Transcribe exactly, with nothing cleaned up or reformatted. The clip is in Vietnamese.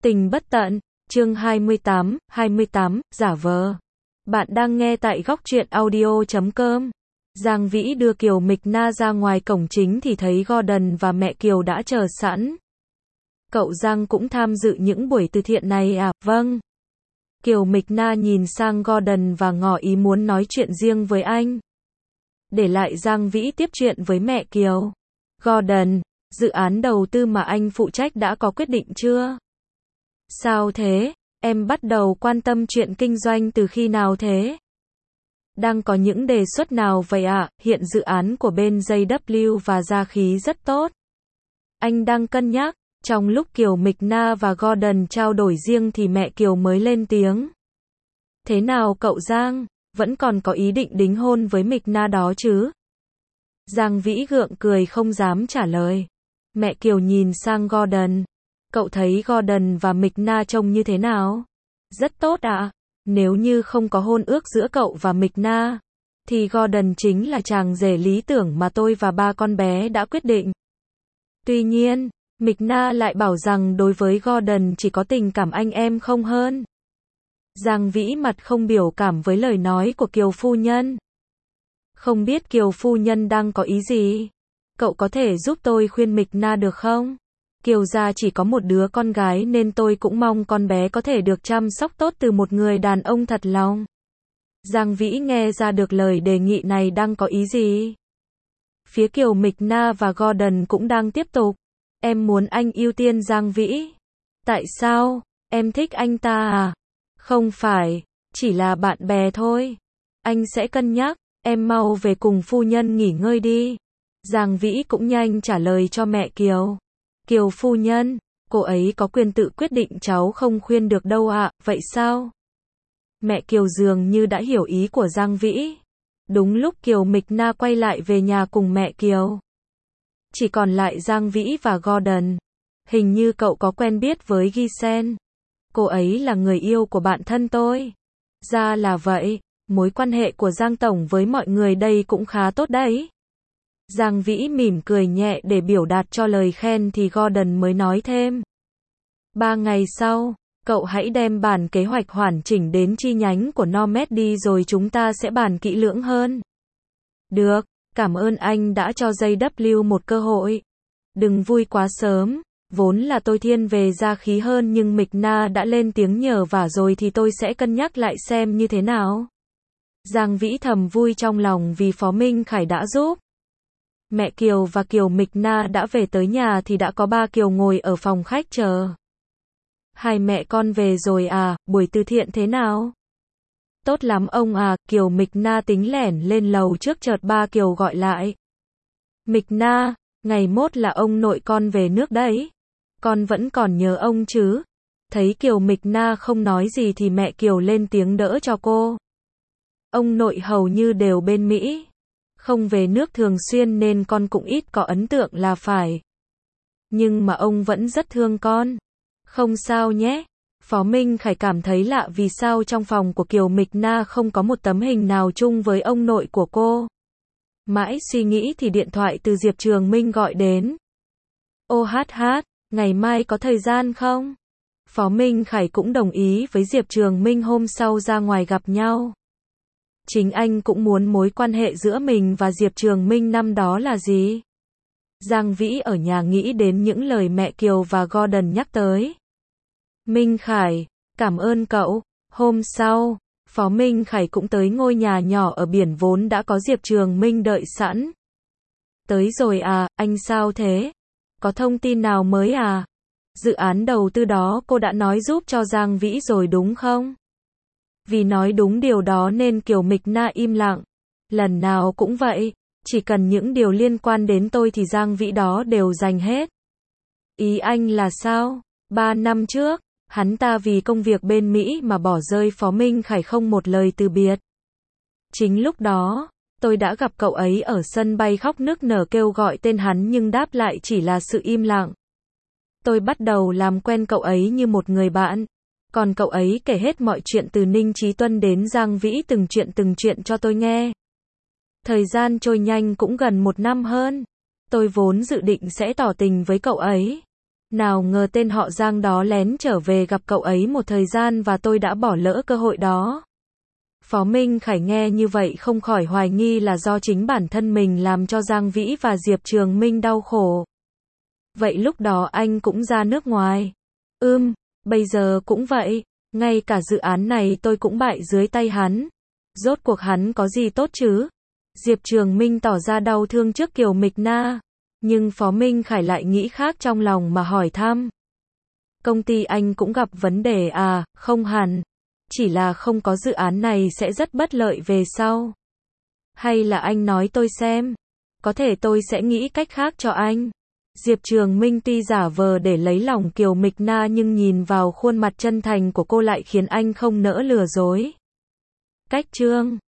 Tình bất tận, chương hai mươi tám, hai mươi tám, giả vờ. Bạn đang nghe tại góc truyện audio chấm com. Giang Vĩ đưa Kiều Mịch Na ra ngoài cổng chính thì thấy Gordon và mẹ Kiều đã chờ sẵn. Cậu Giang cũng tham dự những buổi từ thiện này à? Vâng. Kiều Mịch Na nhìn sang Gordon và ngỏ ý muốn nói chuyện riêng với anh. Để lại Giang Vĩ tiếp chuyện với mẹ Kiều. Gordon, dự án đầu tư mà anh phụ trách đã có quyết định chưa? Sao thế? Em bắt đầu quan tâm chuyện kinh doanh từ khi nào thế? Đang có những đề xuất nào vậy ạ? À? Hiện dự án của bên gi vê và Gia Khí rất tốt. Anh đang cân nhắc. Trong lúc Kiều Mịch Na và Gordon trao đổi riêng thì mẹ Kiều mới lên tiếng. Thế nào cậu Giang? Vẫn còn có ý định đính hôn với Mịch Na đó chứ? Giang Vĩ gượng cười không dám trả lời. Mẹ Kiều nhìn sang Gordon. Cậu thấy Gordon và Mịch Na trông như thế nào? Rất tốt ạ. À? Nếu như không có hôn ước giữa cậu và Mịch Na, thì Gordon chính là chàng rể lý tưởng mà tôi và ba con bé đã quyết định. Tuy nhiên, Mịch Na lại bảo rằng đối với Gordon chỉ có tình cảm anh em không hơn. Giang Vĩ mặt không biểu cảm với lời nói của Kiều phu nhân. Không biết Kiều phu nhân đang có ý gì? Cậu có thể giúp tôi khuyên Mịch Na được không? Kiều gia chỉ có một đứa con gái nên tôi cũng mong con bé có thể được chăm sóc tốt từ một người đàn ông thật lòng. Giang Vĩ nghe ra được lời đề nghị này đang có ý gì. Phía Kiều Mịch Na và Gordon cũng đang tiếp tục. Em muốn anh ưu tiên Giang Vĩ. Tại sao? Em thích anh ta à? Không phải, chỉ là bạn bè thôi. Anh sẽ cân nhắc, em mau về cùng phu nhân nghỉ ngơi đi. Giang Vĩ cũng nhanh trả lời cho mẹ Kiều. Kiều phu nhân, cô ấy có quyền tự quyết định, cháu không khuyên được đâu ạ, à, vậy sao? Mẹ Kiều dường như đã hiểu ý của Giang Vĩ. Đúng lúc Kiều Mịch Na quay lại về nhà cùng mẹ Kiều. Chỉ còn lại Giang Vĩ và Gordon. Hình như cậu có quen biết với Gisen. Cô ấy là người yêu của bạn thân tôi. Ra là vậy, mối quan hệ của Giang Tổng với mọi người đây cũng khá tốt đấy. Giang Vĩ mỉm cười nhẹ để biểu đạt cho lời khen thì Gordon mới nói thêm. Ba ngày sau, cậu hãy đem bản kế hoạch hoàn chỉnh đến chi nhánh của Nomed đi rồi chúng ta sẽ bàn kỹ lưỡng hơn. Được, cảm ơn anh đã cho gi vê một cơ hội. Đừng vui quá sớm, vốn là tôi thiên về Gia Khí hơn nhưng Mịch Na đã lên tiếng nhờ vả rồi thì tôi sẽ cân nhắc lại xem như thế nào. Giang Vĩ thầm vui trong lòng vì Phó Minh Khải đã giúp. Mẹ Kiều và Kiều Mịch Na đã về tới nhà thì đã có ba Kiều ngồi ở phòng khách chờ. Hai mẹ con về rồi à, buổi từ thiện thế nào? Tốt lắm ông à, Kiều Mịch Na tính lẻn lên lầu trước chợt ba Kiều gọi lại. Mịch Na, ngày mốt là ông nội con về nước đấy. Con vẫn còn nhớ ông chứ? Thấy Kiều Mịch Na không nói gì thì mẹ Kiều lên tiếng đỡ cho cô. Ông nội hầu như đều bên Mỹ. Không về nước thường xuyên nên con cũng ít có ấn tượng là phải. Nhưng mà ông vẫn rất thương con. Không sao nhé. Phó Minh Khải cảm thấy lạ vì sao trong phòng của Kiều Mịch Na không có một tấm hình nào chung với ông nội của cô. Mãi suy nghĩ thì điện thoại từ Diệp Trường Minh gọi đến. Ô hát hát, ngày mai có thời gian không? Phó Minh Khải cũng đồng ý với Diệp Trường Minh hôm sau ra ngoài gặp nhau. Chính anh cũng muốn mối quan hệ giữa mình và Diệp Trường Minh năm đó là gì? Giang Vĩ ở nhà nghĩ đến những lời mẹ Kiều và Gordon nhắc tới. Minh Khải, cảm ơn cậu. Hôm sau, Phó Minh Khải cũng tới ngôi nhà nhỏ ở biển vốn đã có Diệp Trường Minh đợi sẵn. Tới rồi à, anh sao thế? Có thông tin nào mới à? Dự án đầu tư đó cô đã nói giúp cho Giang Vĩ rồi đúng không? Vì nói đúng điều đó nên Kiều Mịch Na im lặng. Lần nào cũng vậy, chỉ cần những điều liên quan đến tôi thì Giang Vĩ đó đều dành hết. Ý anh là sao? Ba năm trước, hắn ta vì công việc bên Mỹ mà bỏ rơi Phó Minh Khải không một lời từ biệt. Chính lúc đó, tôi đã gặp cậu ấy ở sân bay khóc nức nở kêu gọi tên hắn nhưng đáp lại chỉ là sự im lặng. Tôi bắt đầu làm quen cậu ấy như một người bạn. Còn cậu ấy kể hết mọi chuyện từ Ninh Chí Tuân đến Giang Vĩ từng chuyện từng chuyện cho tôi nghe. Thời gian trôi nhanh cũng gần một năm hơn. Tôi vốn dự định sẽ tỏ tình với cậu ấy. Nào ngờ tên họ Giang đó lén trở về gặp cậu ấy một thời gian và tôi đã bỏ lỡ cơ hội đó. Phó Minh Khải nghe như vậy không khỏi hoài nghi là do chính bản thân mình làm cho Giang Vĩ và Diệp Trường Minh đau khổ. Vậy lúc đó anh cũng ra nước ngoài. Ừm, bây giờ cũng vậy. Ngay cả dự án này tôi cũng bại dưới tay hắn. Rốt cuộc hắn có gì tốt chứ? Diệp Trường Minh tỏ ra đau thương trước Kiều Mịch Na. Nhưng Phó Minh Khải lại nghĩ khác trong lòng mà hỏi thăm. Công ty anh cũng gặp vấn đề à? Không hẳn. Chỉ là không có dự án này sẽ rất bất lợi về sau. Hay là anh nói tôi xem. Có thể tôi sẽ nghĩ cách khác cho anh. Diệp Trường Minh tuy giả vờ để lấy lòng Kiều Mịch Na nhưng nhìn vào khuôn mặt chân thành của cô lại khiến anh không nỡ lừa dối. Cách chương